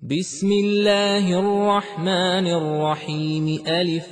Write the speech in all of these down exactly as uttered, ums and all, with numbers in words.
بسم الله الرحمن الرحيم ألف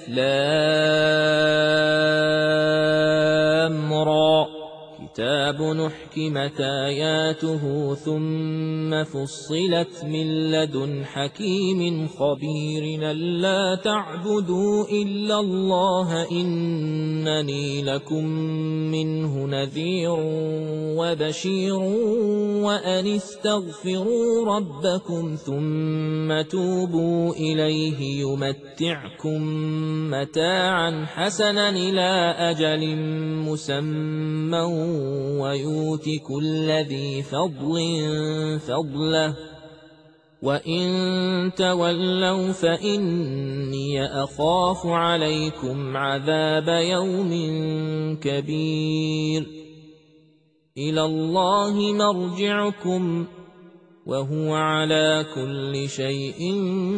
لام را كتاب أحكمت آياته ثم فصلت من لدن حكيم خبير ألا تعبدوا إلا الله إنني لكم منه نذير وبشير وأن استغفروا ربكم ثم توبوا إليه يمتعكم متاعا حسنا إلى أجل مسمى ويؤت كل ذي فضل فضله وإن تولوا فإني أخاف عليكم عذاب يوم كبير إلى الله مرجعكم وهو على كل شيء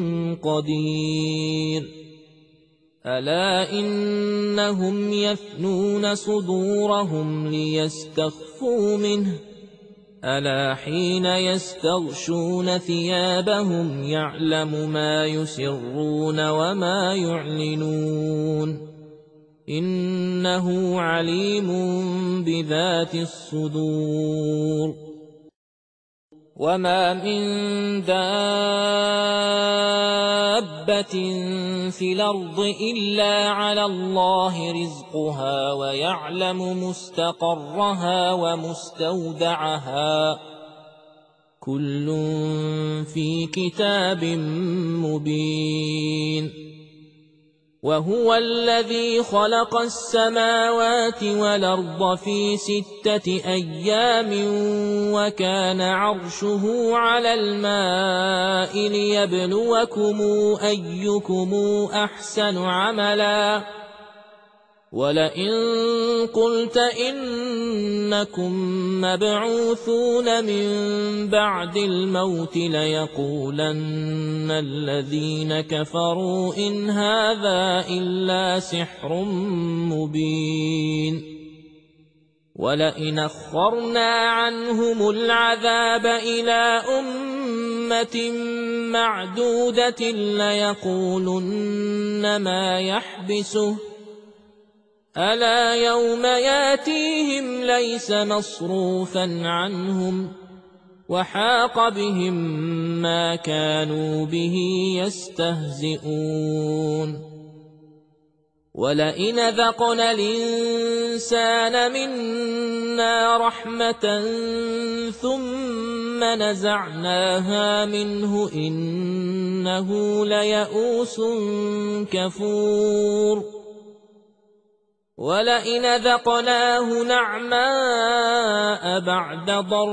قدير ألا إنهم يثنون صدورهم ليستخفوا منه ألا حين يستغشون ثيابهم يعلم ما يسرون وما يعلنون إنه عليم بذات الصدور وما من دابة في الأرض إلا على الله رزقها ويعلم مستقرها ومستودعها كل في كتاب مبين وهو الذي خلق السماوات والأرض في ستة أيام وكان عرشه على الماء ليبلوكم أيكم أحسن عملا ولئن قلت إنكم مبعوثون من بعد الموت ليقولن الذين كفروا إن هذا إلا سحر مبين ولئن أخرنا عنهم العذاب إلى أمة معدودة ليقولن ما يحبسه ألا يوم ياتيهم ليس مصروفا عنهم وحاق بهم ما كانوا به يستهزئون ولئن ذقنا الإنسان منا رحمة ثم نزعناها منه إنه ليئوس كفور ولئن ذقناه نعماء بعد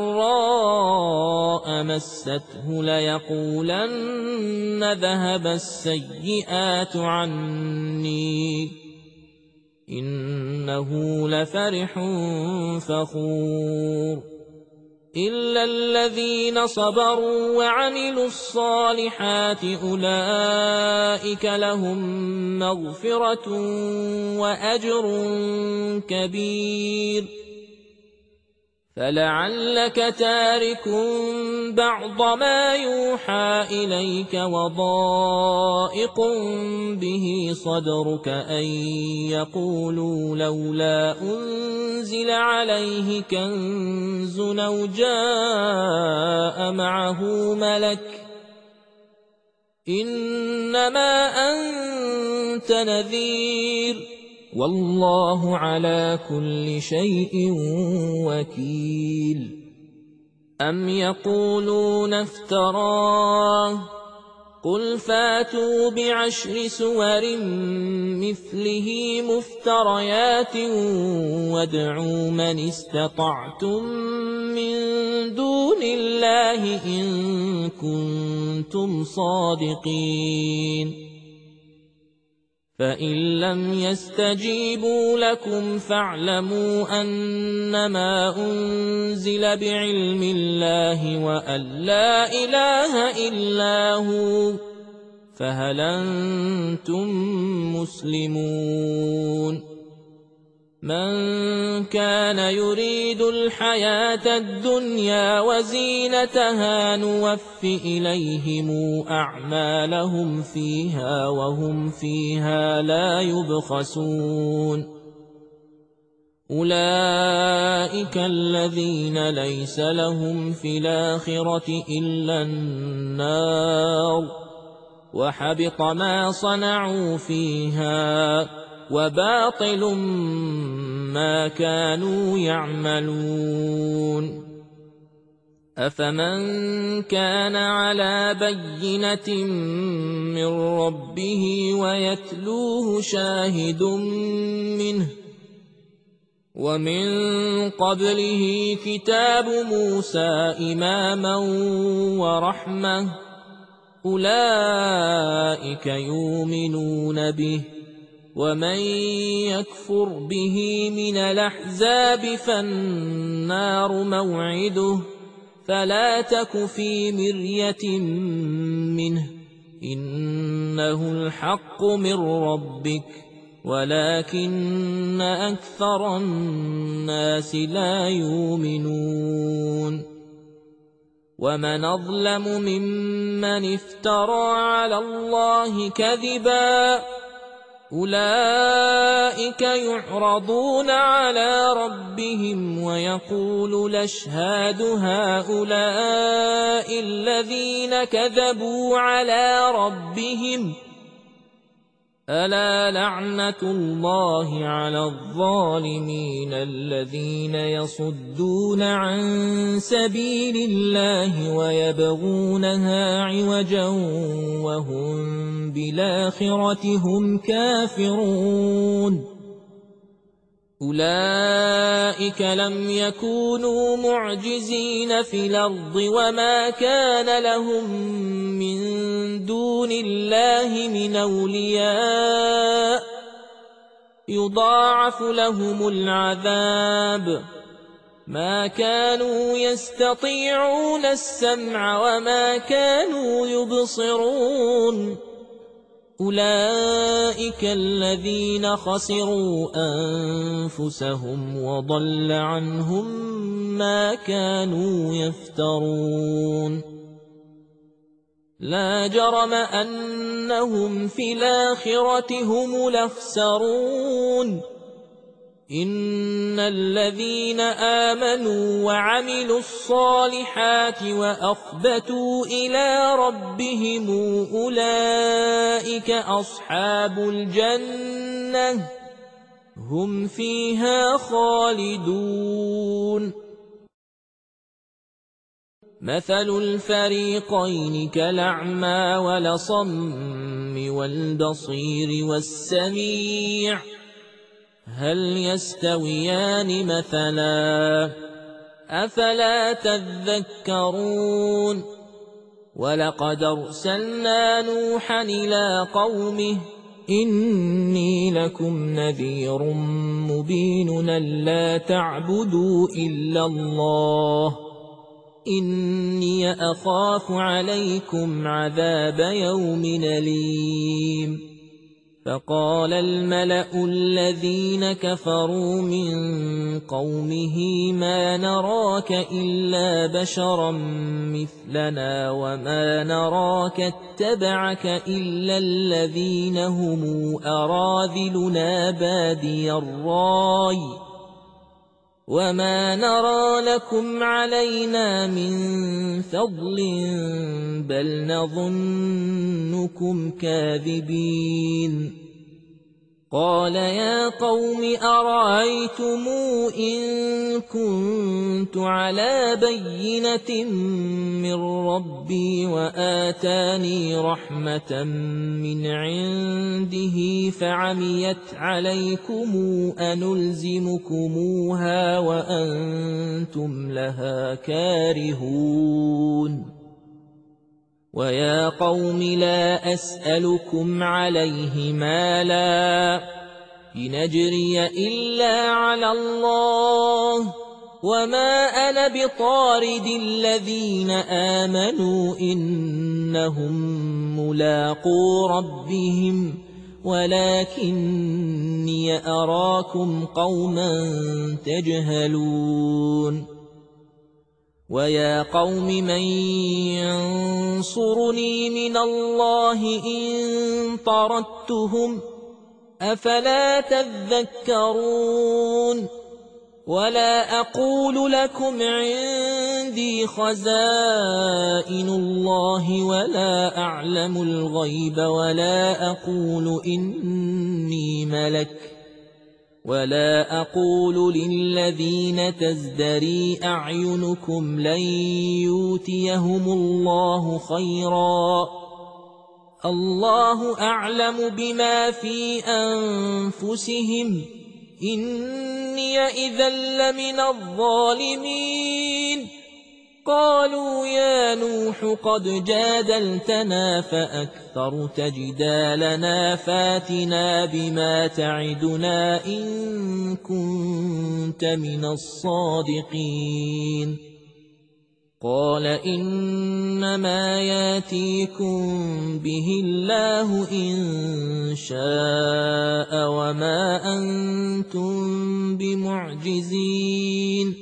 ضراء مسته ليقولن ذهب السيئات عني إنه لفرح فخور إلا الذين صبروا وعملوا الصالحات أولئك لهم مغفرة وأجر كبير فلعلك تارك بعض ما يوحى إليك وضائق به صدرك أن يقولوا لولا أنزل عليه كنز أو جاء معه ملك إنما أنت نذير والله على كل شيء وكيل أم يقولون افتراه قل فاتوا بعشر سور مثله مفتريات وادعوا من استطعتم من دون الله إن كنتم صادقين فإن لم يستجيبوا لكم فاعلموا أنما أنزل بعلم الله وأن لا إله إلا هو فهل أنتم مسلمون من كان يريد الحياة الدنيا وزينتها نوف إليهم أعمالهم فيها وهم فيها لا يبخسون أولئك الذين ليس لهم في الآخرة إلا النار وحبط ما صنعوا فيها وباطل ما كانوا يعملون أفمن كان على بينة من ربه ويتلوه شاهد منه ومن قبله كتاب موسى إماما ورحمة أولئك يؤمنون به ومن يكفر به من الأحزاب فالنار موعده فلا تك في مرية منه إنه الحق من ربك ولكن أكثر الناس لا يؤمنون ومن أظلم ممن افترى على الله كذبا أولئك يعرضون على ربهم ويقول الأشهاد هؤلاء الذين كذبوا على ربهم ألا لعنة الله على الظالمين الذين يصدون عن سبيل الله ويبغونها عوجا وهم بالآخرة هم كافرون أولئك لم يكونوا معجزين في الأرض وما كان لهم من دون الله من أولياء يضاعف لهم العذاب ما كانوا يستطيعون السمع وما كانوا يبصرون أولئك الذين خسروا أنفسهم وضل عنهم ما كانوا يفترون لا جرم أنهم في الآخرة هم الأخسرون إن الذين آمنوا وعملوا الصالحات وأخبتوا إلى ربهم أولئك أصحاب الجنة هم فيها خالدون مثل الفريقين كالأعمى والأصم والبصير والسميع هل يستويان مثلا أفلا تذكرون ولقد أرسلنا نوحا إلى قومه إني لكم نذير مبين ألا تعبدوا إلا الله إني أخاف عليكم عذاب يوم أليم فقال الملأ الذين كفروا من قومه ما نراك إلا بشرا مثلنا وما نراك اتبعك إلا الذين هم أراذلنا بادي الرأي وما نرى لكم علينا من فضل بل نظنكم كاذبين قال يا قوم أرأيتم إن كنت على بينة من ربي وآتاني رحمة من عنده فعميت عليكم أنلزمكموها وأنتم لها كارهون ويا قوم لا أسألكم عليه مالا إن أجري إلا على الله وما أنا بطارد الذين آمنوا إنهم ملاقو ربهم ولكني أراكم قوما تجهلون ويا قوم من ينصرني من الله إن طردتهم أفلا تذكرون ولا أقول لكم عندي خزائن الله ولا أعلم الغيب ولا أقول إني ملك ولا أقول للذين تزدري أعينكم لن يؤتيهم الله خيرا الله أعلم بما في أنفسهم إني إذا لمن الظالمين قالوا يا نوح قد جادلتنا فأكثرت جدالنا فاتنا بما تعدنا إن كنت من الصادقين قال إنما ياتيكم به الله إن شاء وما أنتم بمعجزين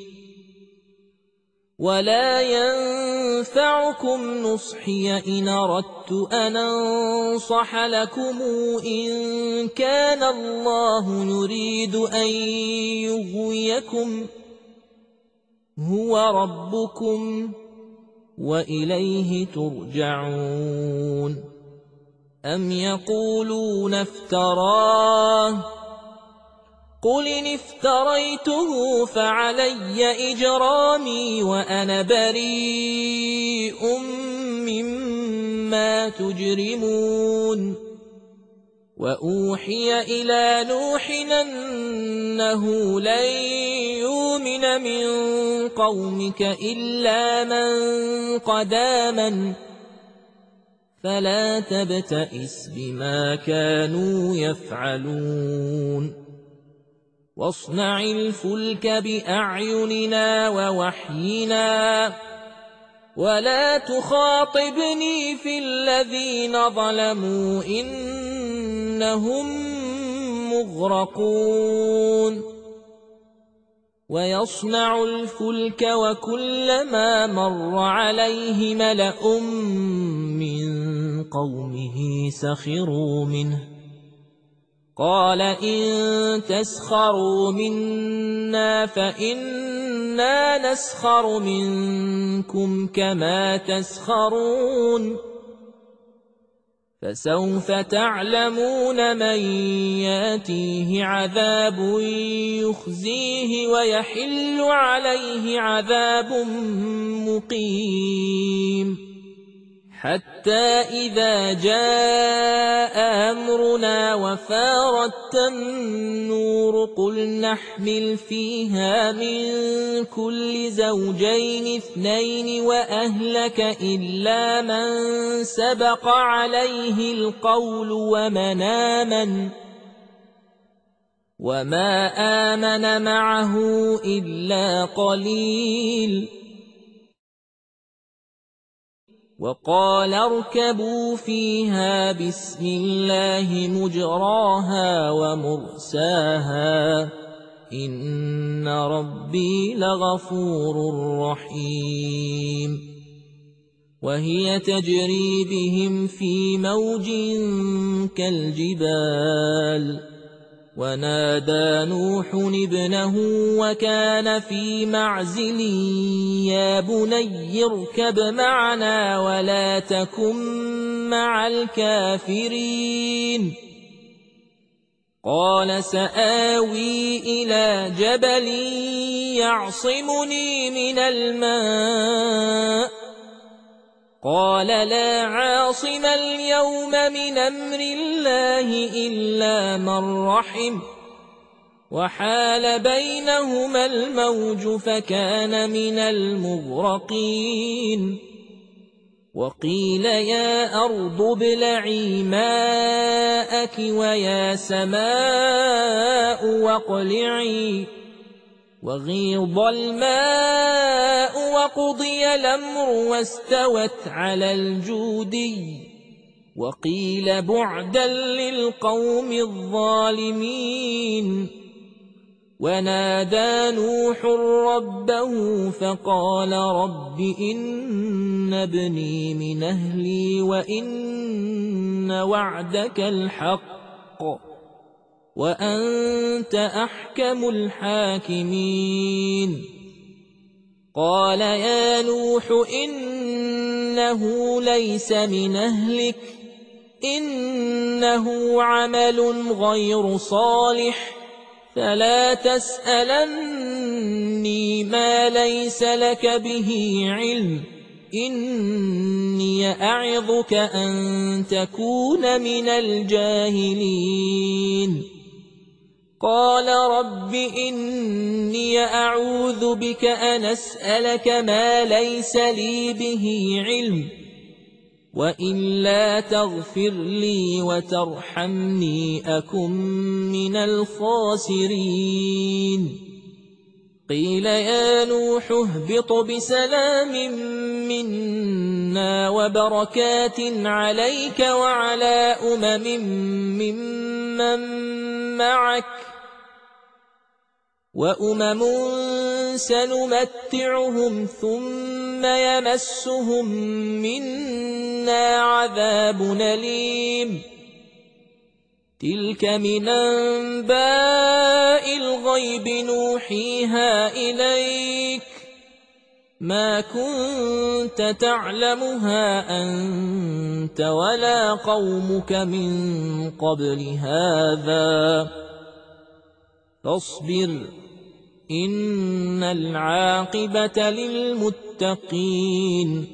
ولا ينفعكم نصحي إن أردت أن أنصح لكم إن كان الله يريد أن يغويكم هو ربكم وإليه ترجعون أم يقولون افتراه قل إن افتريته فعلي إجرامي وأنا بريء مما تجرمون وأوحي إلى نوح أنه لن يؤمن من قومك إلا من قد آمن فلا تبتئس بما كانوا يفعلون واصنع الفلك بأعيننا ووحينا ولا تخاطبني في الذين ظلموا إنهم مغرقون ويصنع الفلك وكلما مر عليه ملأ من قومه سخروا منه قال إن تسخروا منا فإنا نسخر منكم كما تسخرون فسوف تعلمون من ياتيه عذاب يخزيه ويحل عليه عذاب مقيم حتى إذا جاء أمرنا وفارت النور قل نحمل فيها من كل زوجين اثنين وأهلك إلا من سبق عليه القول ومن آمن وما آمن معه إلا قليل وقال اركبوا فيها بسم الله مجراها ومرساها إن ربي لغفور رحيم وهي تجري بهم في موج كالجبال ونادى نوح ابنه وكان في معزل يا بني اركب معنا ولا تكن مع الكافرين قال سآوي إلى جبل يعصمني من الماء قال لا عاصم اليوم من أمر الله إلا من رحم وحال بينهما الموج فكان من المغرقين وقيل يا أرض ابلعي ماءك ويا سماء واقلعي وغيض الماء وقضي الأمر واستوت على الجودي وقيل بعدا للقوم الظالمين ونادى نوح ربه فقال رب إن ابني من أهلي وإن وعدك الحق وأنت أحكم الحاكمين قال يا نوح إنه ليس من أهلك إنه عمل غير صالح فلا تسألني ما ليس لك به علم إني أعظك أن تكون من الجاهلين قال رب إني أعوذ بك أن أسألك ما ليس لي به علم وإلا تغفر لي وترحمني أكن من الخاسرين قيل يا نوح اهبط بسلام منا وبركات عليك وعلى أمم ممن معك وأمم سنمتعهم ثم يمسهم منا عذاب أليم تلك من أنباء الغيب نوحيها إليك ما كنت تعلمها أنت ولا قومك من قبل هذا فاصبر إن العاقبة للمتقين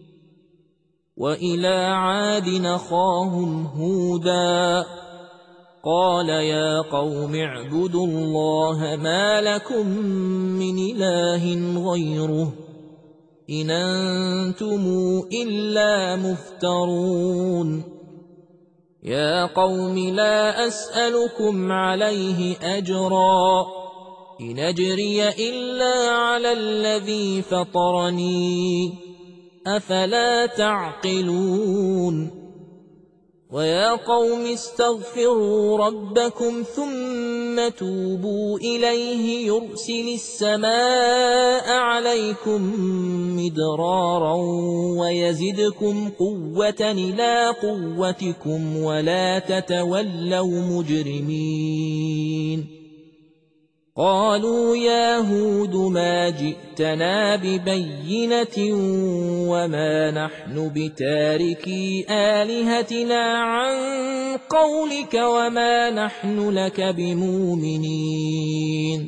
وإلى عاد أخاهم هودا قال يا قوم اعبدوا الله ما لكم من إله غيره إن أنتم إلا مفترون يا قوم لا أسألكم عليه أجرا إن أجري إلا على الذي فطرني أفلا تعقلون ويا قوم استغفروا ربكم ثم توبوا إليه يرسل السماء عليكم مدرارا ويزدكم قوة إلى قوتكم ولا تتولوا مجرمين قالوا يا هود ما جئتنا ببينة وما نحن بتاركي آلهتنا عن قولك وما نحن لك بمؤمنين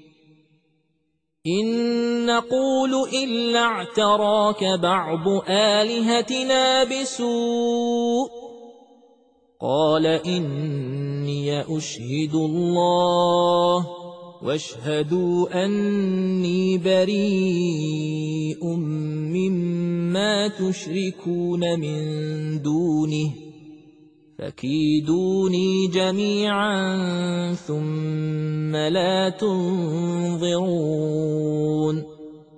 إن نقول إلا اعتراك بعض آلهتنا بسوء قال إني أشهد الله واشهدوا أني بريء مما تشركون من دونه فكيدوني جميعا ثم لا تنظرون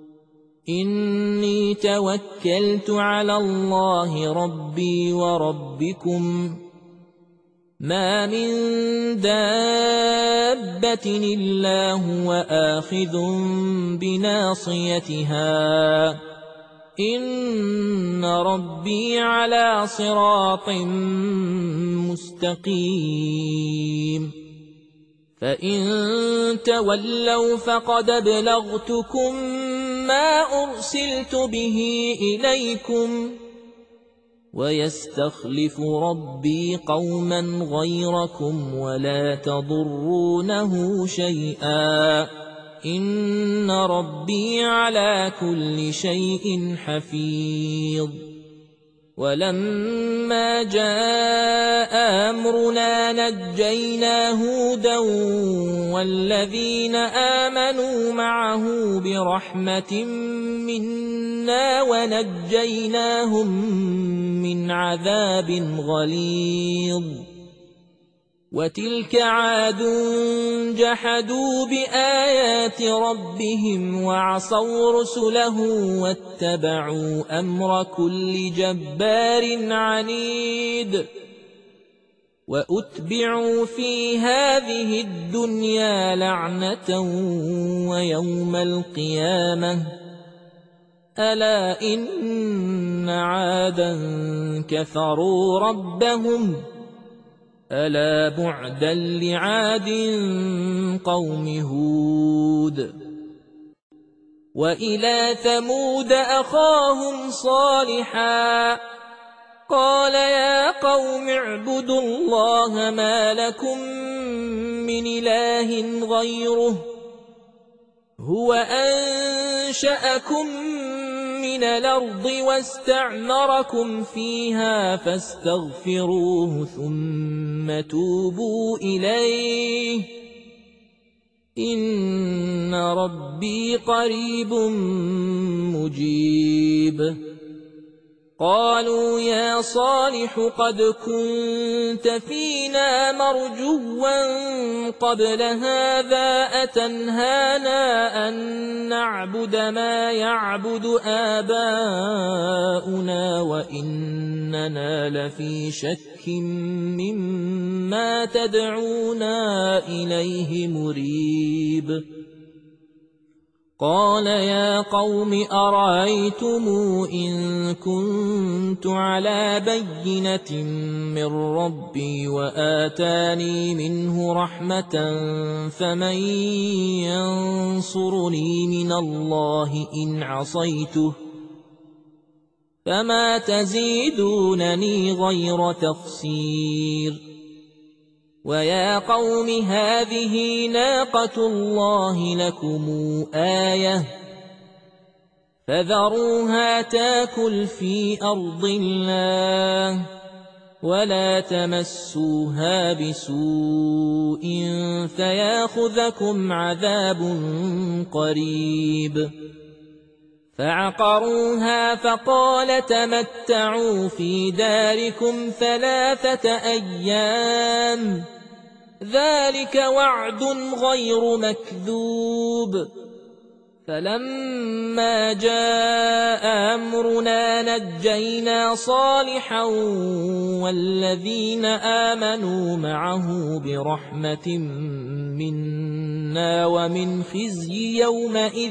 إني توكلت على الله ربي وربكم ما من دابة إلا هو آخذ بناصيتها إن ربي على صراط مستقيم فإن تولوا فقد أبلغتكم ما أرسلت به إليكم ويستخلف ربي قوما غيركم ولا تضرونه شيئا إن ربي على كل شيء حفيظ ولما جاء أمرنا نجينا هودا والذين آمنوا معه برحمة منا ونجيناهم من عذاب غليظ وتلك عاد جحدوا بآيات ربهم وعصوا رسله واتبعوا أمر كل جبار عنيد وأتبعوا في هذه الدنيا لعنة ويوم القيامة ألا إن عادا كفروا ربهم ألا بعدا لعاد قوم هود وإلى ثمود أخاهم صالحا قال يا قوم اعبدوا الله ما لكم من إله غيره هو أنشأكم من الأرض واستعمركم فيها فاستغفروه ثم توبوا إليه إن ربي قريب مجيب قالوا يا صالح قد كنت فينا مرجوا قبل هذا أتنهانا أن نعبد ما يعبد آباؤنا وإننا لفي شك مما تدعونا إليه مريب قال يا قوم أرأيتم إن كنت على بينة من ربي وآتاني منه رحمة فمن ينصرني من الله إن عصيته فما تزيدونني غير تخسير ويا قوم هذه ناقة الله لكم آية فذروها تاكل في أرض الله ولا تمسوها بسوء فياخذكم عذاب قريب فعقروها فقال تمتعوا في داركم ثلاثة أيام ذلك وعد غير مكذوب فلما جاء أمرنا نجينا صالحا والذين آمنوا معه برحمة منا ومن خزي يومئذ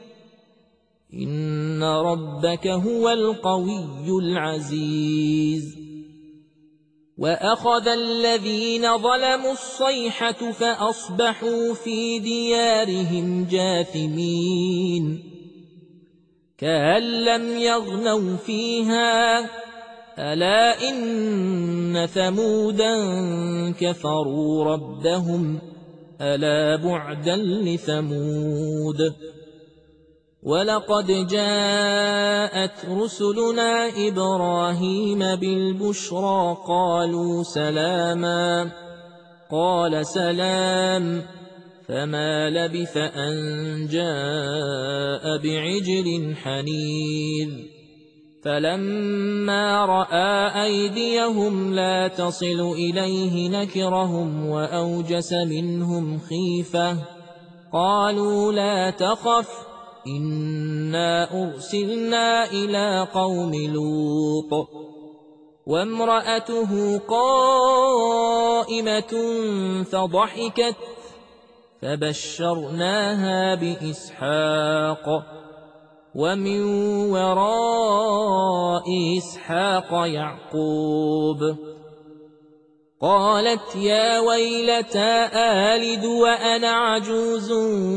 إن ربك هو القوي العزيز وأخذ الذين ظلموا الصيحة فأصبحوا في ديارهم جاثمين كأن لم يغنوا فيها ألا إن ثمودا كفروا ربهم ألا بعدا لثمود ولقد جاءت رسلنا إبراهيم بالبشرى قالوا سلاما قال سلام فما لبث أن جاء بعجل حنيذ فلما رأى أيديهم لا تصل إليه نكرهم وأوجس منهم خيفة قالوا لا تخف إنا أرسلنا إلى قوم لوط وامرأته قائمة فضحكت فبشرناها بإسحاق ومن وراء إسحاق يعقوب قالت يا ويلتى آلد وأنا عجوز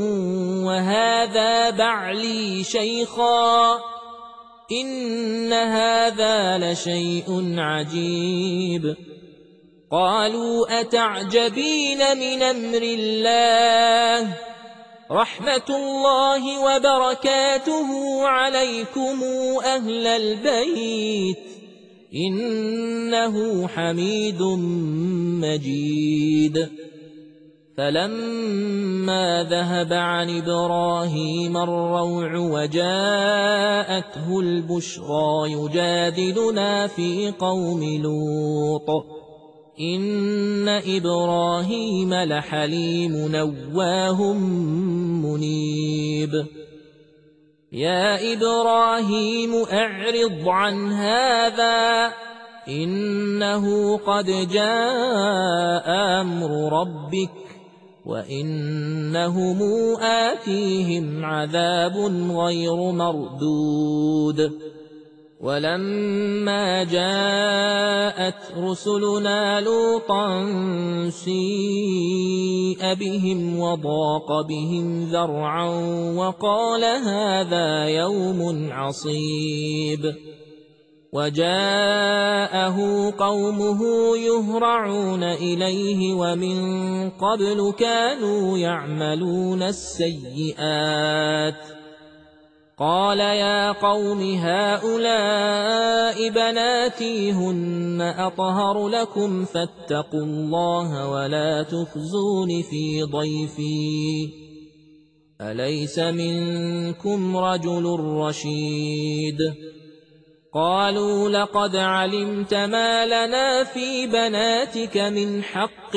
وهذا بعلي شيخا إن هذا لشيء عجيب قالوا أتعجبين من أمر الله رحمة الله وبركاته عليكم أهل البيت إنه حميد مجيد فلما ذهب عن إبراهيم الروع وجاءته البشرى يجادلنا في قوم لوط إن إبراهيم لحليم أواه منيب يا إبراهيم أعرض عن هذا إنه قد جاء أمر ربك وإنهم آتيهم عذاب غير مردود ولما جاءت رسلنا لوطا سيء بهم وضاق بهم ذرعا وقال هذا يوم عصيب وجاءه قومه يهرعون إليه ومن قبل كانوا يعملون السيئات قال يا قوم هؤلاء بناتي هن أطهر لكم فاتقوا الله ولا تخزون في ضيفي أليس منكم رجل رشيد قالوا لقد علمت ما لنا في بناتك من حق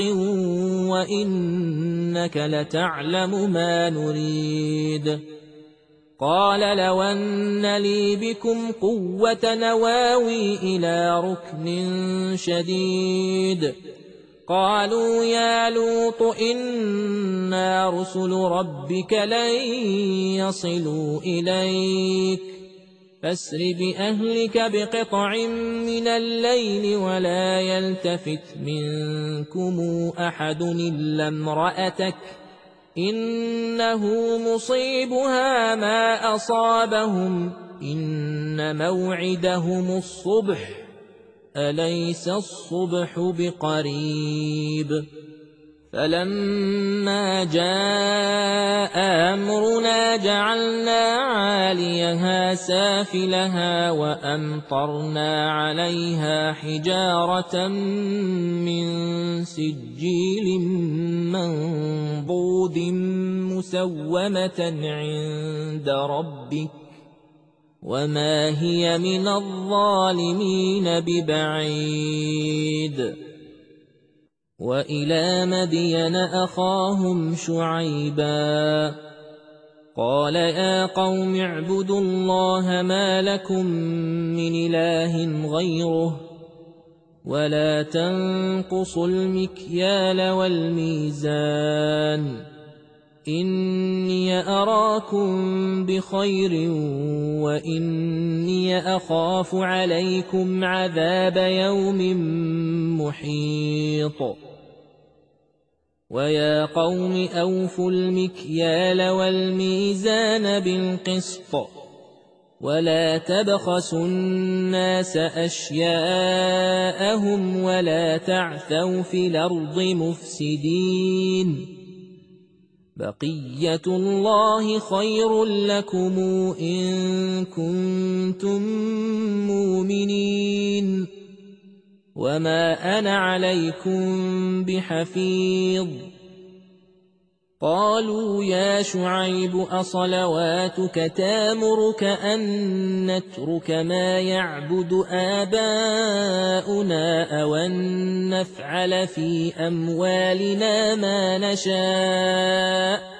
وإنك لتعلم ما نريد قال لو أن لي بكم قوة نواوي إلى ركن شديد قالوا يا لوط إنا رسل ربك لن يصلوا إليك فاسر بأهلك بقطع من الليل ولا يلتفت منكم أحد إلا امرأتك إنه مصيبها ما أصابهم إن موعدهم الصبح أليس الصبح بقريب فلما جاء أمرنا جعلنا عاليها سافلها وأمطرنا عليها حجارة من سجيل منضود مسومة عند ربك وما هي من الظالمين ببعيد وإلى مدين أخاهم شعيبا قال يا قوم اعبدوا الله ما لكم من إله غيره ولا تنقصوا المكيال والميزان إني أراكم بخير وإني أخاف عليكم عذاب يوم محيط ويا قوم أوفوا المكيال والميزان بالقسط ولا تبخسوا الناس أشياءهم ولا تعثوا في الأرض مفسدين بقية الله خير لكم إن كنتم مؤمنين وما أنا عليكم بحفيظ قالوا يا شعيب أصلواتك تامرك أن نترك ما يعبد آباؤنا أو أن نفعل في أموالنا ما نشاء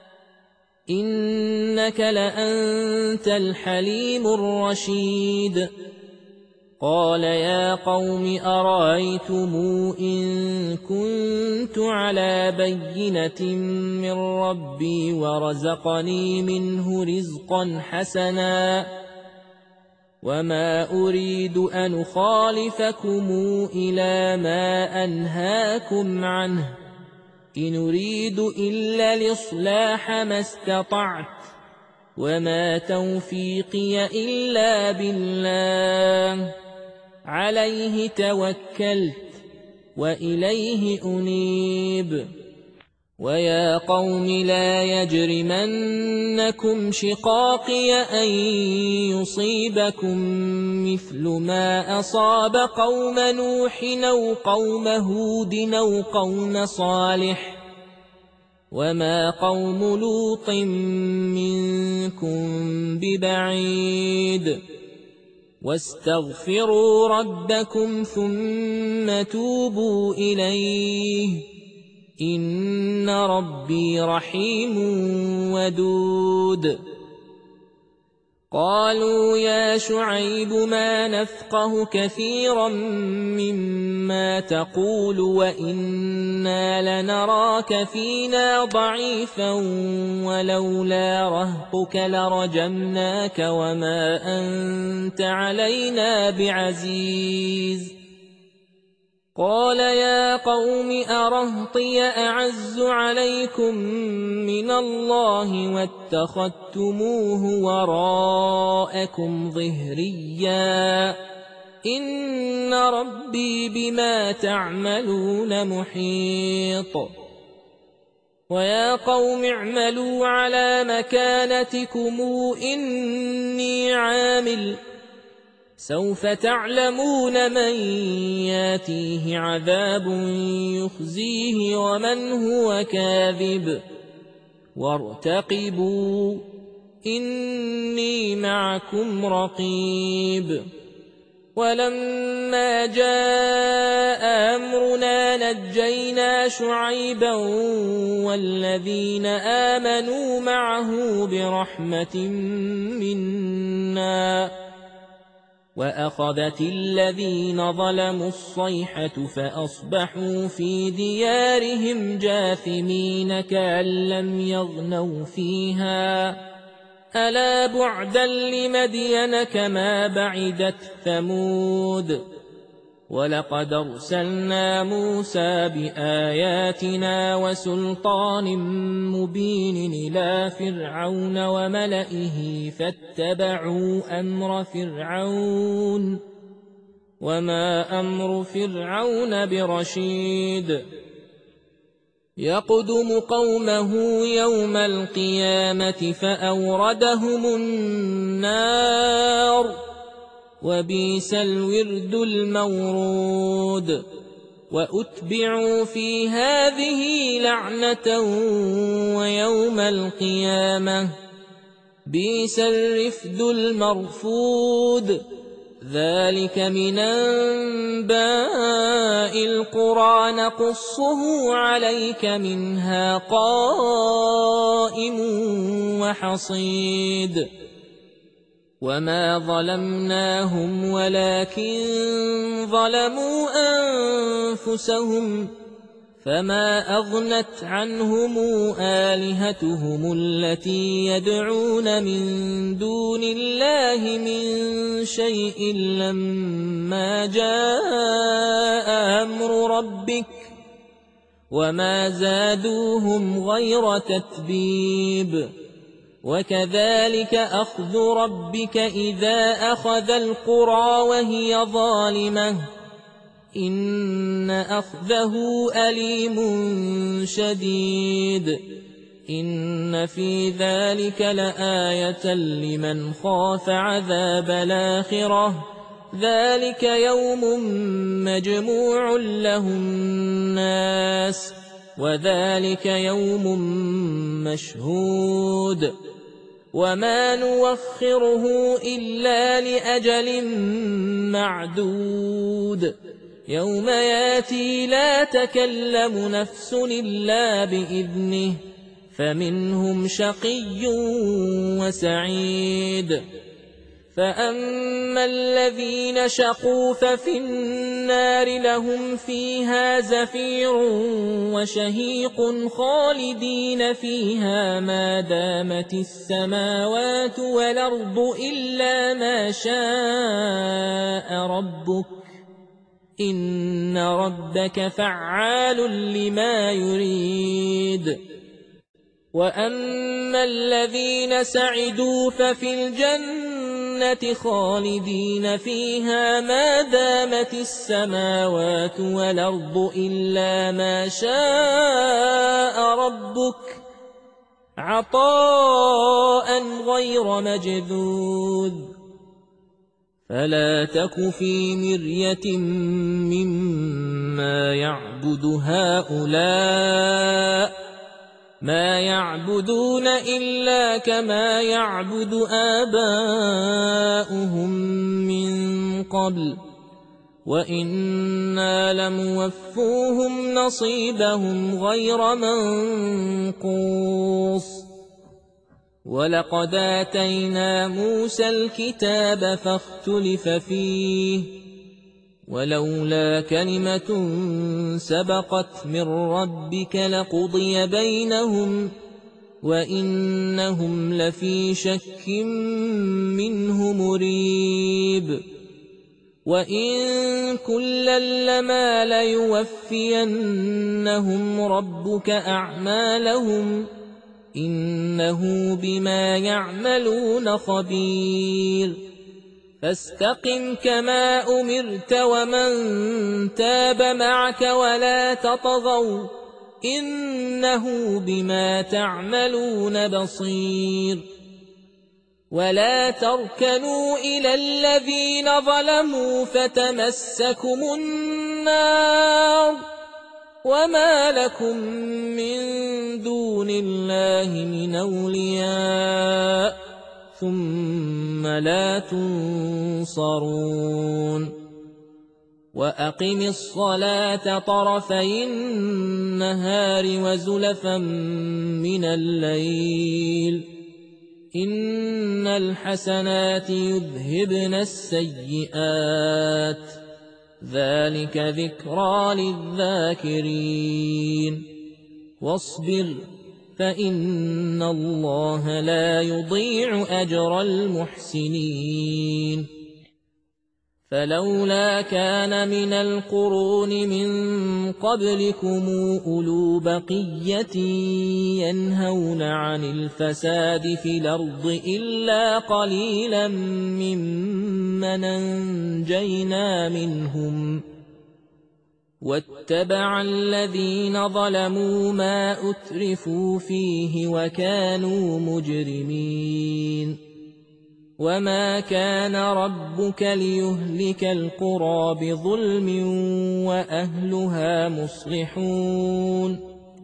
إنك لأنت الحليم الرشيد قال يا قوم أرأيتم إن كنت على بينة من ربي ورزقني منه رزقا حسنا وما أريد أن أخالفكم إلى ما أنهاكم عنه إن أريد إلا الإصلاح ما استطعت وما توفيقي إلا بالله عليه توكلت وإليه أنيب ويا قوم لا يجرمنكم شقاقي أن يصيبكم مثل ما أصاب قوم نوح أو قوم هود أو قوم صالح وما قوم لوط منكم ببعيد واستغفروا ربكم ثم توبوا إليه إن ربي رحيم ودود قالوا يا شعيب ما نفقه كثيرا مما تقول وإنا لنراك فينا ضعيفا ولولا رهطك لرجمناك وما أنت علينا بعزيز قال يا قوم أرهطي أعز عليكم من الله واتخذتموه وراءكم ظهريا إن ربي بما تعملون محيط ويا قوم اعملوا على مكانتكم إني عامل سوف تعلمون من ياتيه عذاب يخزيه ومن هو كاذب وارتقبوا إني معكم رقيب ولما جاء أمرنا نجينا شعيبا والذين آمنوا معه برحمة منا وأخذت الذين ظلموا الصيحة فأصبحوا في ديارهم جاثمين كأن لم يغنوا فيها ألا بعدا لمدين كما بعدت ثمود ولقد أرسلنا موسى بآياتنا وسلطان مبين إلى فرعون وملئه فاتبعوا أمر فرعون وما أمر فرعون برشيد يقدم قومه يوم القيامة فأوردهم النار وبئس الورد المورود وأتبعوا في هذه لعنة ويوم القيامة بئس الرفد المرفود ذلك من أنباء القرى نقصه عليك منها قائم وحصيد وما ظلمناهم ولكن ظلموا أنفسهم فما أغنت عنهم آلهتهم التي يدعون من دون الله من شيء لما جاء أمر ربك وما زادوهم غير تتبيب وكذلك أخذ ربك إذا أخذ القرى وهي ظالمة إن أخذه أليم شديد إن في ذلك لآية لمن خاف عذاب الآخرة ذلك يوم مجموع له الناس وذلك يوم مشهود وما نوخره إلا لأجل معدود يوم ياتي لا تكلم نفس إلا بإذنه فمنهم شقي وسعيد فأما الذين شقوا ففي النار لهم فيها زفير وشهيق خالدين فيها ما دامت السماوات والأرض إلا ما شاء ربك إن ربك فعال لما يريد وأما الذين سعدوا ففي الجنة خالدين فيها ما دامت السماوات والأرض إلا ما شاء ربك عطاء غير مجذوذ فلا تك في مرية مما يعبد هؤلاء ما يعبدون إلا كما يعبد آباؤهم من قبل وإنا لموفوهم نصيبهم غير منقوص ولقد آتينا موسى الكتاب فاختلف فيه ولولا كلمة سبقت من ربك لقضي بينهم وإنهم لفي شك منه مريب وإن كلا لما ليوفينهم ربك أعمالهم إنه بما يعملون خبير فاستقم كما أمرت ومن تاب معك ولا تطغوا إنه بما تعملون بصير ولا تركنوا إلى الذين ظلموا فتمسكم النار وما لكم من دون الله من أولياء ثم لا تنصرون وأقم الصلاة طرفي النهار وزلفا من الليل إن الحسنات يذهبن السيئات ذلك ذكرى للذاكرين واصبر فإن الله لا يضيع أجر المحسنين فلولا كان من القرون من قبلكم أولو بقية ينهون عن الفساد في الأرض إلا قليلا ممن أنجينا منهم واتبع الذين ظلموا ما أترفوا فيه وكانوا مجرمين وما كان ربك ليهلك القرى بظلم وأهلها مصلحون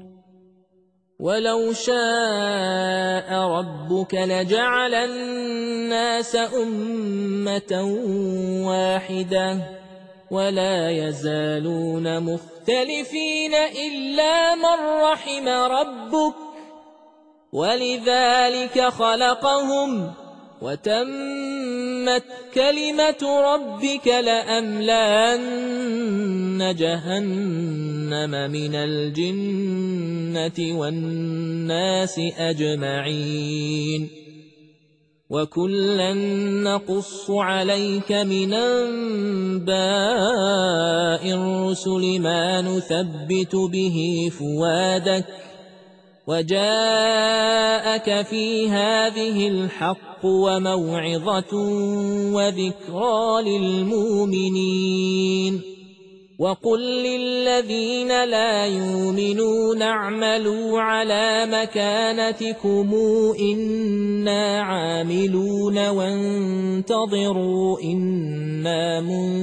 ولو شاء ربك لجعل الناس أمة واحدة ولا يزالون مختلفين إلا من رحم ربك ولذلك خلقهم وتمت كلمة ربك لأملأن جهنم من الجنة والناس أجمعين وكلا نقص عليك من أنباء الرسل ما نثبت به فؤادك وجاءك في هذه الحق وموعظة وذكرى للمؤمنين وقل للذين لا يؤمنون اعملوا على مكانتكم إنا عاملون وانتظروا إنا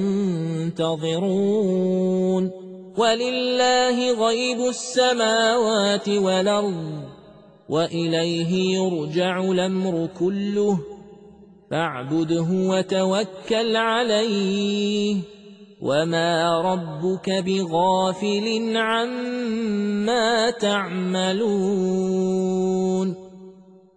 منتظرون ولله غيب السماوات والأرض وإليه يرجع الأمر كله فاعبده وتوكل عليه وما ربك بغافل عما تعملون